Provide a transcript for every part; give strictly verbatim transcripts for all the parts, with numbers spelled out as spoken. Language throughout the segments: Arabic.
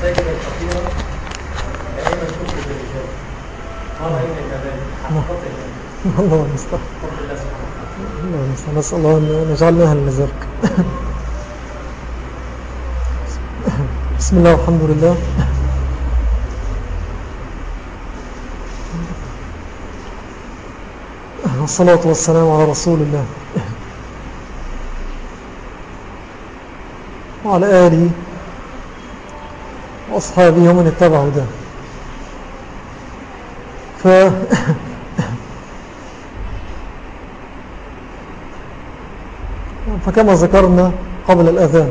المساجد الكثيرة دائما تفرد الرجال. ما رأيك كذلك؟ حقيقة الله المستعان. فضل الله سبحانه وتعالى. الله المستعان. نسأل الله أن نجعلنا أهل لذلك. بسم الله والحمد لله. والصلاة والسلام على رسول الله وعلى آله وأصحابه ومن اتبعوا ده. ف فكما ذكرنا قبل الأذان،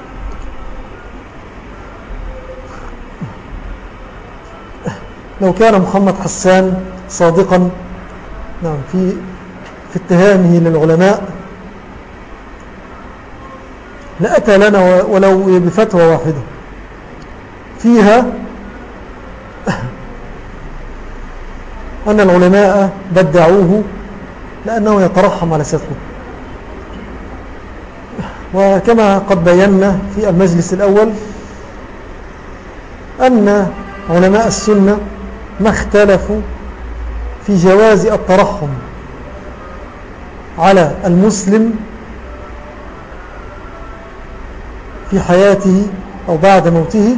لو كان محمد حسان صادقا نعم في في اتهامه للعلماء لأتى لنا ولو بفتوى واحدة فيها أن العلماء بدعوه لأنه يترحم على سيدنا. وكما قد بينا في المجلس الأول أن علماء السنة ما اختلفوا في جواز الترحم على المسلم في حياته أو بعد موته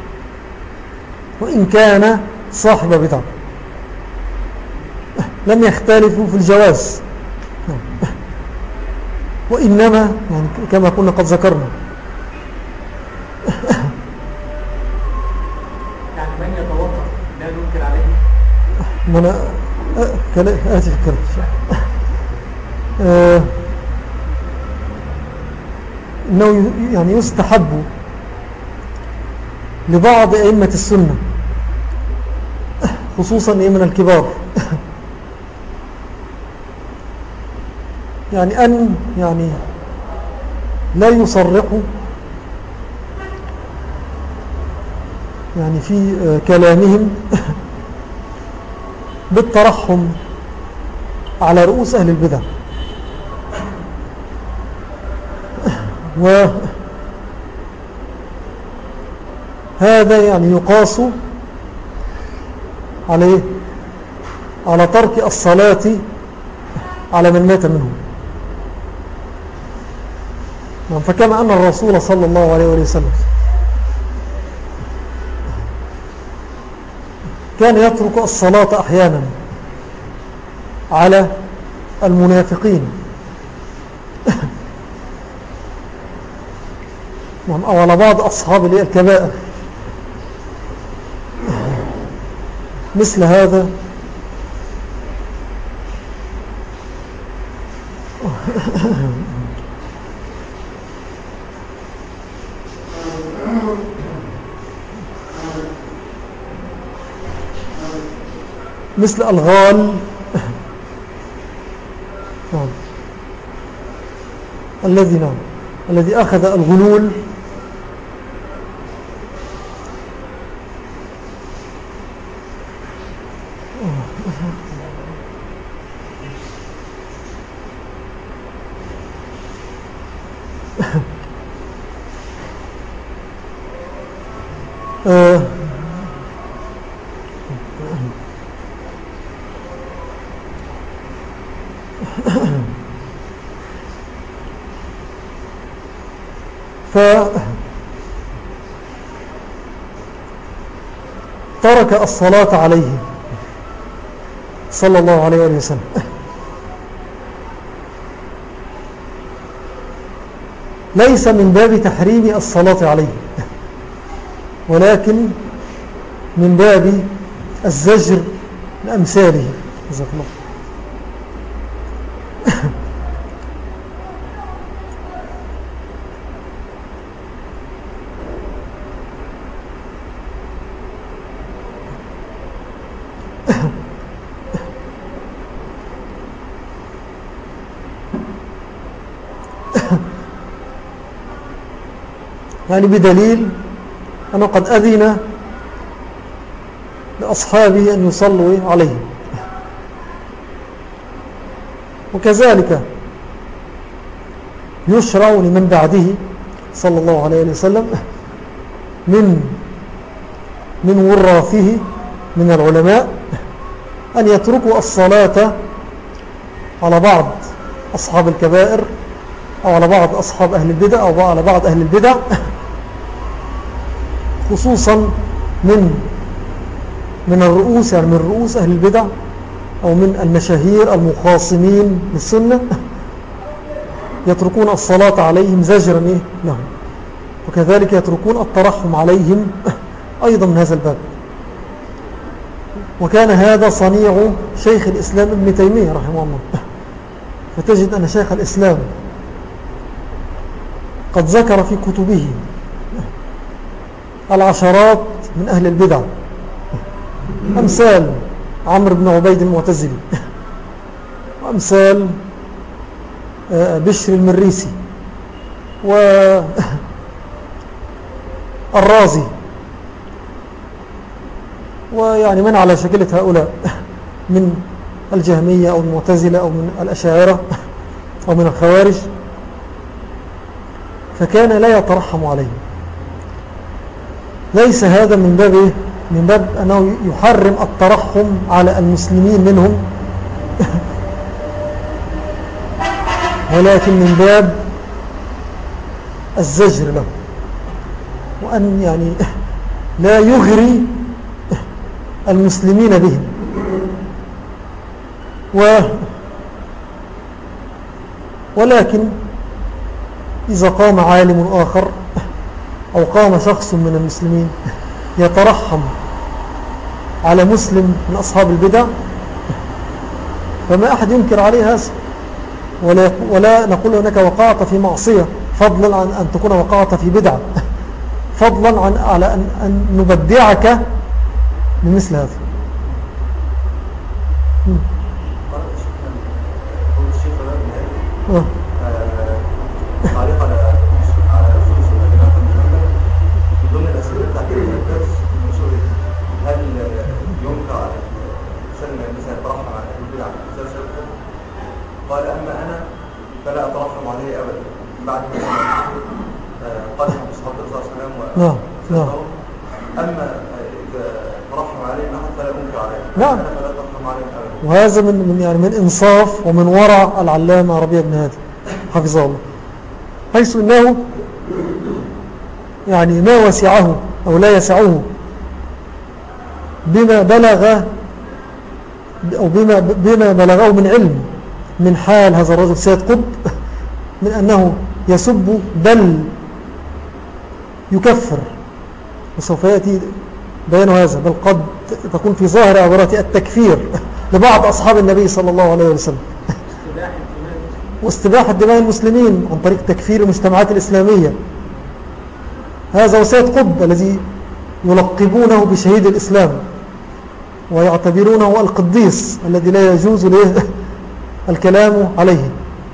وإن كان صاحب بدعة، لم يختلفوا في الجواز، وإنما يعني كما كنا قد ذكرنا يعني من يتوقف لا ننكر عليه. ما أنا آتي في الكلام آه إنه يعني يستحب لبعض أئمة السنة خصوصا من الكبار يعني أن يعني لا يصرحوا يعني في كلامهم بالترحم على رؤوس أهل البدع، وهذا يعني يقاس عليه على ترك الصلاة على من مات منهم. فكما أن الرسول صلى الله عليه وسلم كان يترك الصلاة أحيانا على المنافقين أو على بعض أصحاب الكبائر، مثل هذا مثل الغال نعم الذي نعم الذي أخذ الغلول آه فترك الصلاة عليه صلى الله عليه وسلم، ليس من باب تحريم الصلاة عليه، ولكن من باب الزجر لأمثاله. جزاك الله. يعني بدليل أنه قد أذن لأصحابه أن يصلوا عليه، وكذلك يشرع لمن بعده صلى الله عليه وسلم من من وراثه من العلماء أن يتركوا الصلاة على بعض أصحاب الكبائر أو على بعض أصحاب أهل البدع أو على بعض أهل البدع، خصوصا من من الرؤوس، يعني من رؤوس أهل البدع أو من المشاهير المخاصمين للسنة، يتركون الصلاة عليهم زجرا إيه لهم، وكذلك يتركون الترحم عليهم أيضا من هذا الباب. وكان هذا صنيع شيخ الإسلام ابن تيمية رحمه الله. فتجد أن شيخ الإسلام قد ذكر في كتبه العشرات من أهل البدع، أمثال عمرو بن عبيد المعتزلي، وأمثال بشر المريسي والرازي، ويعني من على شكلة هؤلاء من الجهمية أو المعتزلة أو من الأشاعرة أو من الخوارج، فكان لا يترحم عليهم. ليس هذا من باب من باب أنه يحرم الترحم على المسلمين منهم، ولكن من باب الزجر له، وأن يعني لا يغري المسلمين بهم. و ولكن إذا قام عالم آخر أو قام شخص من المسلمين يترحم على مسلم من أصحاب البدع، فما أحد ينكر عليه هذا، ولا, ولا نقول أنك وقعت في معصية فضلا عن أن تكون وقعت في بدعة، فضلا عن على أن, أن نبدعك بمثل هذا. آه. تعليق على على نصوص الكلام من ضمن الاسئله بتاعت الدرس المنشوري، هل ينكر على الانسان مثلا يترحم على اهل البدع في مسلسل؟ قال اما انا فلا اترحم عليه ابدا بعد ما قال اصحاب الرسول صلى الله عليه وسلم. نعم نعم. اما اذا ترحم عليه احد فلا انكر عليه. نعم. انا فلا اترحم عليه ابدا. وهذا من من يعني من انصاف ومن ورع العلامة ربيع بن هادي حفظه الله، حيث انه يعني ما وسعه او لا يسعه بما بلغ او بما بما بلغه من علم من حال هذا الرجل سيد قطب، من انه يسب بل يكفر، وسوف ياتي بيان هذا، بل قد تكون في ظاهر عبارات التكفير لبعض اصحاب النبي صلى الله عليه وسلم، واستباحة دماء المسلمين عن طريق تكفير المجتمعات الإسلامية. هذا وسيد قطب الذي يلقبونه بشهيد الإسلام ويعتبرونه القديس الذي لا يجوز له الكلام عليه.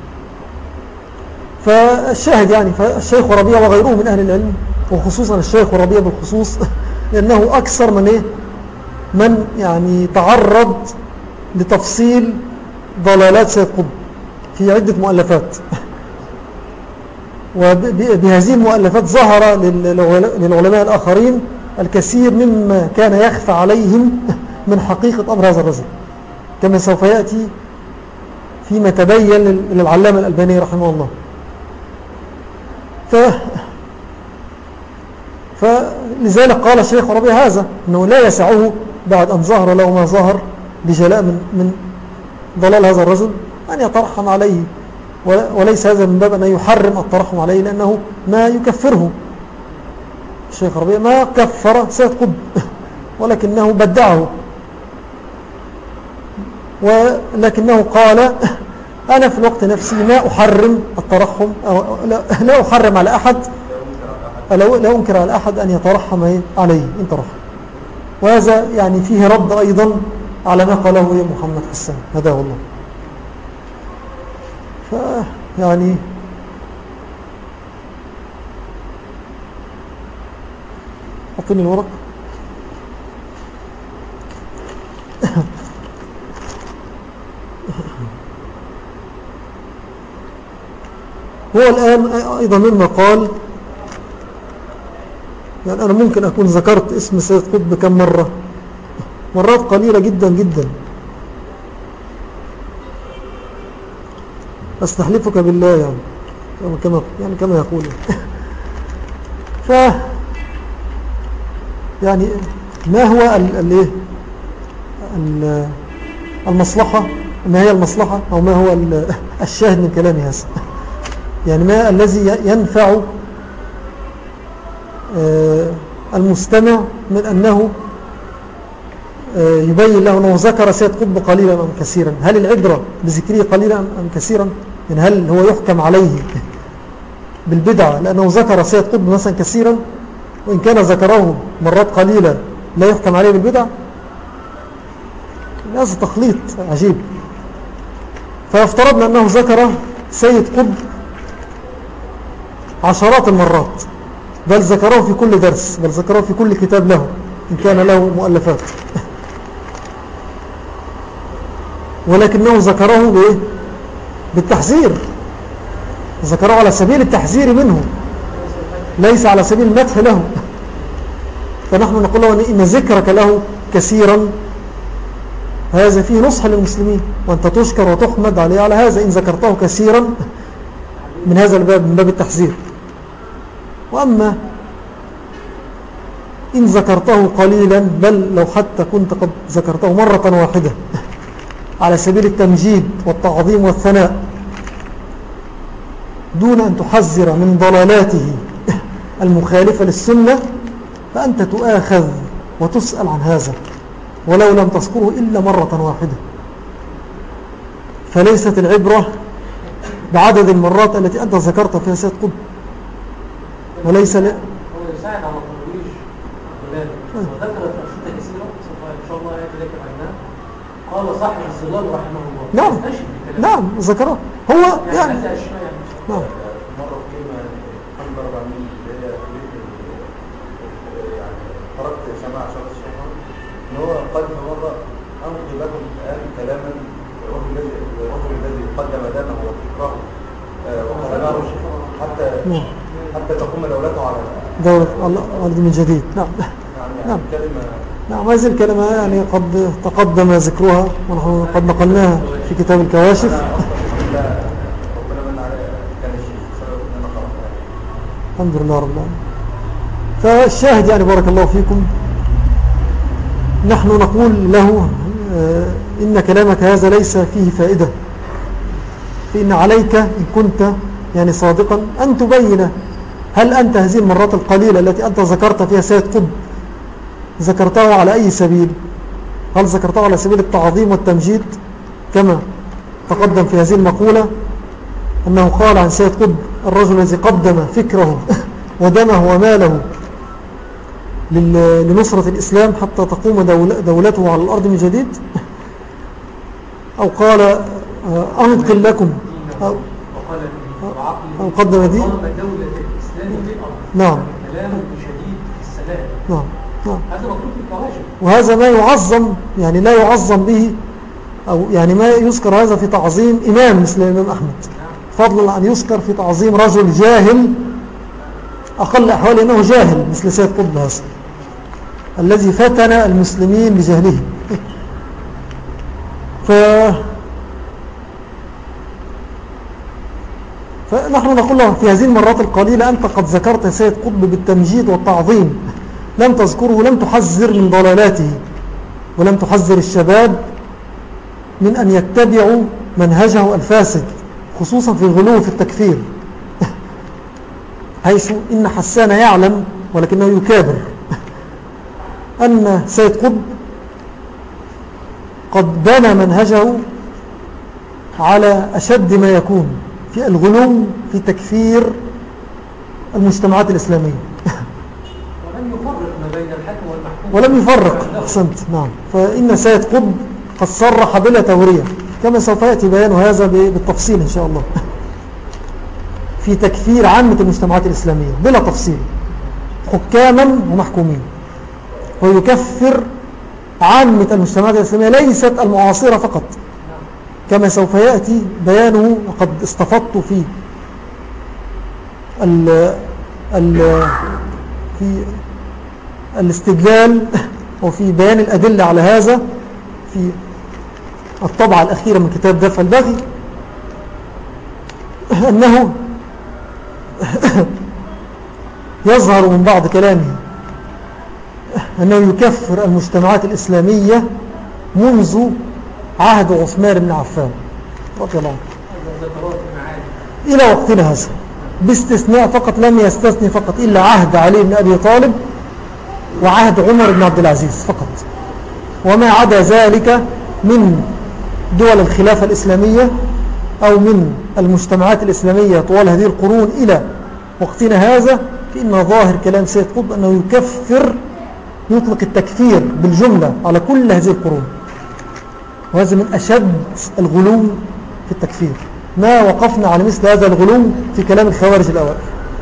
فالشاهد يعني فالشيخ ربيع وغيره من أهل العلم، وخصوصا الشيخ ربيع بالخصوص، لأنه أكثر من إيه من يعني تعرض لتفصيل ضلالات سيد قطب في عدة مؤلفات، وبهذه المؤلفات ظهر للعلماء الآخرين الكثير مما كان يخفى عليهم من حقيقة أمر هذا الرجل، كما سوف يأتي فيما تبين للعلامة الألباني رحمه الله. ف فلذلك قال الشيخ ربيع هذا أنه لا يسعه بعد أن ظهر له ما ظهر بجلاء من, من ضلال هذا الرجل أن يترحم عليه، وليس هذا من باب أن يحرم الترحم عليه، لأنه ما يكفره. الشيخ ربيع ما كفر سيد قطب ولكنه بدعه، ولكنه قال أنا في الوقت نفسي ما أحرم الترحم، أو لا أحرم على أحد، لا أنكر على أحد أن يترحم عليه إن ترحم. وهذا يعني فيه رد أيضا على ما قاله محمد حسان هداه الله. فيعني أعطني الورق. هو الآن أيضا مما قال يعني أنا ممكن أكون ذكرت اسم سيد قطب كم مرة؟ مرات قليلة جدا جدا. أستحلفك بالله يعني كما يعني كما يقول ف يعني ما هو ال ال المصلحة، ما هي المصلحة أو ما هو الشاهد من كلامي هذا؟ يعني ما الذي ينفع المستمع من أنه يبين له أنه ذكر سيد قطب قليلا أم كثيرا؟ هل العبرة بذكره قليلا أم كثيرا؟ يعني هل هو يحكم عليه بالبدعة لأنه ذكر سيد قطب مثلا كثيرا، وإن كان ذكره مرات قليلة لا يحكم عليه بالبدعة؟ هذا تخليط عجيب. فافترضنا أنه ذكر سيد قطب عشرات المرات، بل ذكره في كل درس، بل ذكره في كل كتاب له إن كان له مؤلفات، ولكنه ذكره بإيه؟ بالتحذير، ذكره على سبيل التحذير منه، ليس على سبيل المدح له. فنحن نقول له إن ذكرك له كثيرا هذا فيه نصح للمسلمين، وأنت تشكر وتحمد عليه على هذا إن ذكرته كثيرا من هذا الباب، من باب التحذير. وأما إن ذكرته قليلا، بل لو حتى كنت قد ذكرته مرة واحدة على سبيل التمجيد والتعظيم والثناء دون أن تحذر من ضلالاته المخالفة للسنة، فأنت تؤاخذ وتسأل عن هذا ولو لم تذكره إلا مرة واحدة. فليست العبرة بعدد المرات التي أنت ذكرت فيها سيد قطب، وليس ل... هو يساعد على ترويج بلاده، وذكر الأنشطة كثيرة إن شاء الله يتذكر عنها. قال صاحب الظلال رحمه الله نعم نعم ذكره هو يعني, يعني نعم مرة كلمة الحمد لله العالمين اللي هي يعني تركت سماع شرط الشيخ إن هو قال مرة أنقل لكم الآن كلاما الرجل الذي الرجل الذي قدم دمه وفكره وقدمه حتى حتى تقوم دولته على دولة الله من جديد. نعم يعني نعم كلمة نعم هذه الكلمة يعني قد تقدم ذكرها ونحن قد نقلناها في كتاب الكواشف. الحمد لله رب العالمين. فالشاهد يعني بارك الله فيكم، نحن نقول له إن كلامك هذا ليس فيه فائدة، فإن عليك إن كنت يعني صادقا أن تبين هل أنت هذه المرات القليلة التي أنت ذكرت فيها سيد قطب ذكرته على أي سبيل؟ هل ذكرته على سبيل التعظيم والتمجيد كما تقدم في هذه المقولة أنه قال عن سيد قطب الرجل الذي قدم فكره ودمه وماله لنصرة الإسلام حتى تقوم دولته على الأرض من جديد؟ أو قال أنقل لكم أو, أو قدم دي نعم نعم نعم وهذا ما يعظم يعني لا يعظم به، أو يعني ما يذكر هذا في تعظيم إمام مثل الإمام أحمد، فضلا أن يذكر في تعظيم رجل جاهل أقل أحوال أنه جاهل مثل سيد قطب هذا الذي فتن المسلمين بجهله. ف... فنحن نقول له في هذه المرات القليلة أنت قد ذكرت سيد قطب بالتمجيد والتعظيم، لم تذكره، لم تحذر من ضلالاته، ولم تحذر الشباب من أن يتبعوا منهجه الفاسد، خصوصا في الغلو في التكفير، حيث إن حسان يعلم ولكنه يكابر أن سيد قطب قد بنى منهجه على أشد ما يكون في الغلو في تكفير المجتمعات الإسلامية ولم يفرق ما بين الحكم والمحكوم ولم يفرق أحسنت. نعم فإن سيد قطب قد صرح بلا تورية كما سوف يأتي بيان هذا بالتفصيل إن شاء الله في تكفير عامة المجتمعات الإسلامية بلا تفصيل، حكاما ومحكومين، ويكفر عامة المجتمعات الإسلامية ليست المعاصرة فقط كما سوف يأتي بيانه، وقد استفدت فيه ال ال في الاستدلال وفي بيان الأدلة على هذا في الطبعة الأخيرة من كتاب دفع البغي أنه يظهر من بعض كلامه أنه يكفر المجتمعات الإسلامية منذ عهد عثمان بن عفان رضي الله عنه إلى وقتنا هذا، باستثناء فقط، لم يستثني فقط إلا عهد علي بن أبي طالب وعهد عمر بن عبد العزيز فقط. وما عدا ذلك من دول الخلافة الإسلامية أو من المجتمعات الإسلامية طوال هذه القرون إلى وقتنا هذا، فإن ظاهر كلام سيد قطب أنه يكفر، يطلق التكفير بالجملة على كل هذه القرون، وهذا من أشد الغلو في التكفير. ما وقفنا على مثل هذا الغلو في كلام الخوارج الأوائل،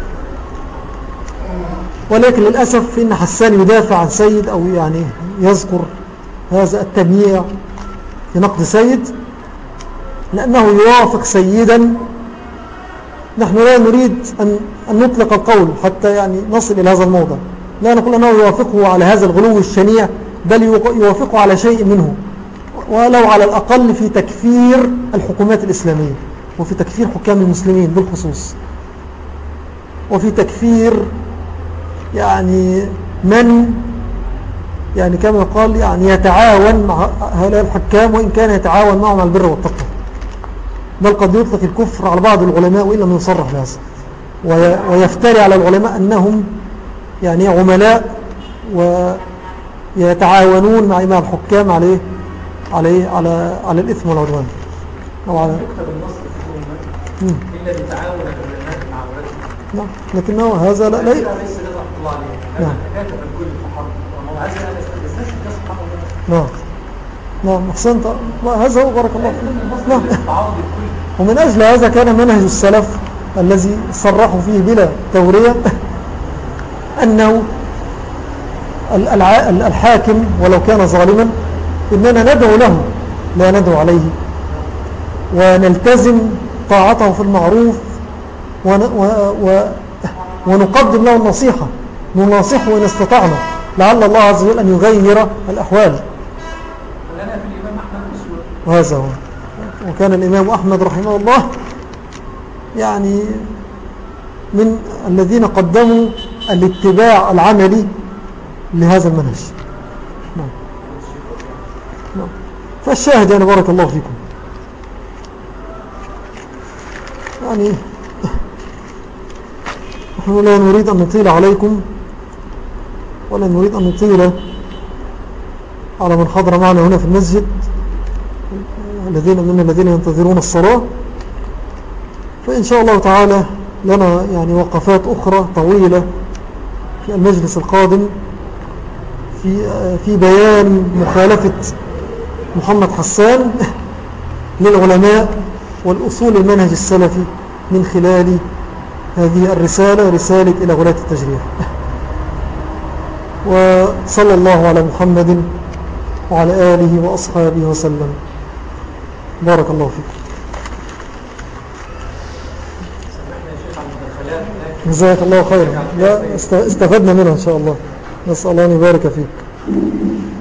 ولكن للأسف فإن حسان يدافع عن سيد أو يعني يذكر هذا التمييع في نقد سيد لأنه يوافق سيدا. نحن لا نريد أن, أن نطلق القول حتى يعني نصل إلى هذا الموضع، لا نقول أنه يوافقه على هذا الغلو الشنيع، بل يوافقه على شيء منه، ولو على الأقل في تكفير الحكومات الإسلامية، وفي تكفير حكام المسلمين بالخصوص، وفي تكفير يعني من يعني كما قال يعني يتعاون مع هؤلاء الحكام، وإن كان يتعاون معهم على البر والتقوى، بل قد يطلق الكفر على بعض العلماء وإن لم يصرح بهذا، ويفتري على العلماء أنهم يعني عملاء ويتعاونون مع مع الحكام عليه عليه على على الإثم والعدوان أو على يكتب النص في الأمة إلا بتعاون العلماء مع ولادهم. نعم، لكنه هذا لا لا ليس رضا الله عليه. نعم. كاتب الكل في حرب وهو عايز أن يستخدم الناس نعم نعم أحسنت، هذا هو بارك الله فيك. نعم. ومن أجل هذا كان منهج السلف الذي صرحوا فيه بلا تورية أنه الحاكم ولو كان ظالما إننا ندعو له لا ندعو عليه، ونلتزم طاعته في المعروف ونقدم له النصيحة، نناصحه إن استطعنا، لعل الله عز وجل أن يغير الأحوال. وهذا هو. وكان الإمام أحمد رحمه الله يعني من الذين قدموا الاتباع العملي لهذا المنهج. نعم. نعم. فالشاهد يعني بارك الله فيكم، يعني نحن لا نريد أن نطيل عليكم ولا نريد أن نطيل على من حضر معنا هنا في المسجد الذين من الذين ينتظرون الصلاة. فإن شاء الله تعالى لنا يعني وقفات أخرى طويلة في المجلس القادم في في بيان مخالفة محمد حسان للعلماء والأصول المنهج السلفي من خلال هذه الرسالة، رسالة إلى غلاة التجريح. وصلى الله على محمد وعلى آله وأصحابه وسلم. بارك الله فيكم. جزاك الله خيرا. لا استفدنا منها إن شاء الله، نسأل الله أن يبارك فيك.